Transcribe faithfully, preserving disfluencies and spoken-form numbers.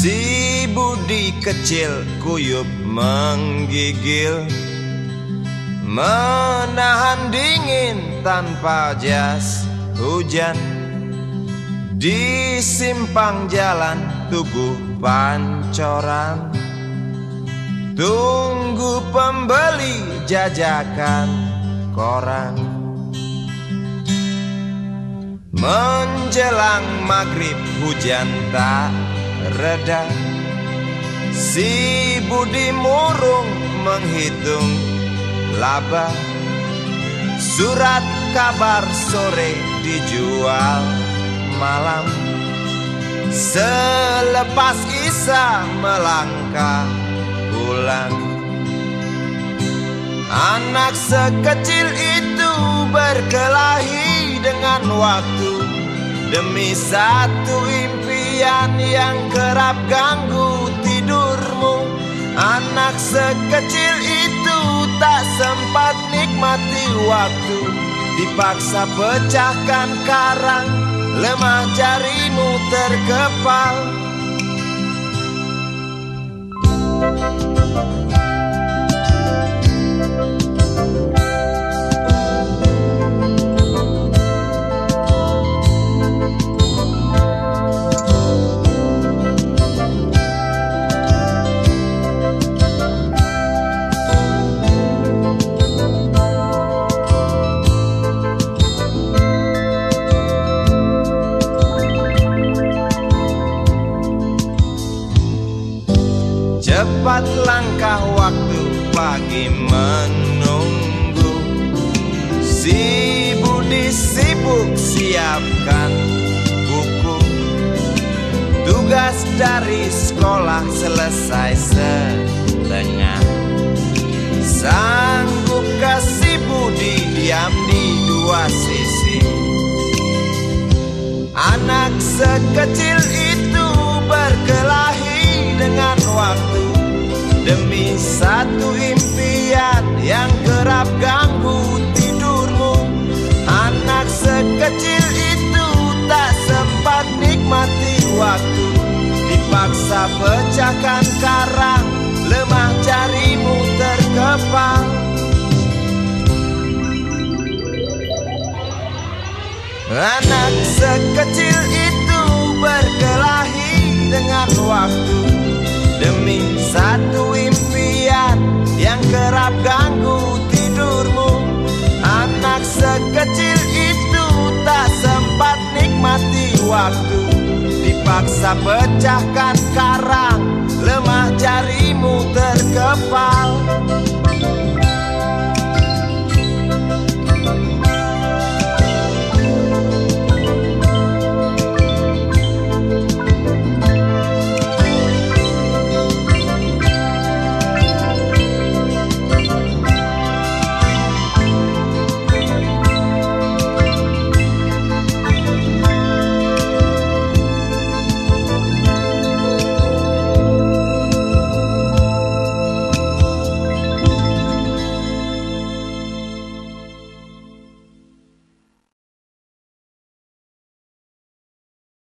Si Budi kecil kuyup menggigil, menahan dingin tanpa jas hujan. Di simpang jalan Tugu Pancoran, tunggu pembeli jajakan koran. Menjelang maghrib hujan tak reda, si Budi murung menghitung laba. Surat kabar sore dijual malam. Selepas Isya melangkah pulang. Anak sekecil itu berkelahi dengan waktu demi satu impian yang kerap ganggu tidurmu. Anak sekecil itu tak sempat nikmati waktu, dipaksa pecahkan karang, lemah jarimu terkepal. Cepat langkah waktu, pagi menunggu. Si Budi sibuk siapkan buku. Tugas dari sekolah selesai setengah. Sanggupkah si Budi diam di dua sisi? Anak sekecil itu berkelahi dengan waktu demi satu impian yang kerap ganggu tidurmu. Anak sekecil itu tak sempat nikmati waktu, dipaksa pecahkan karang, lemah jarimu terkepal. Anak sekecil itu berkelahi dengan waktu demi satu impian yang kerap ganggu tidurmu. Anak sekecil itu tak sempat nikmati waktu, dipaksa pecahkan karang, lemah jarimu terkepal.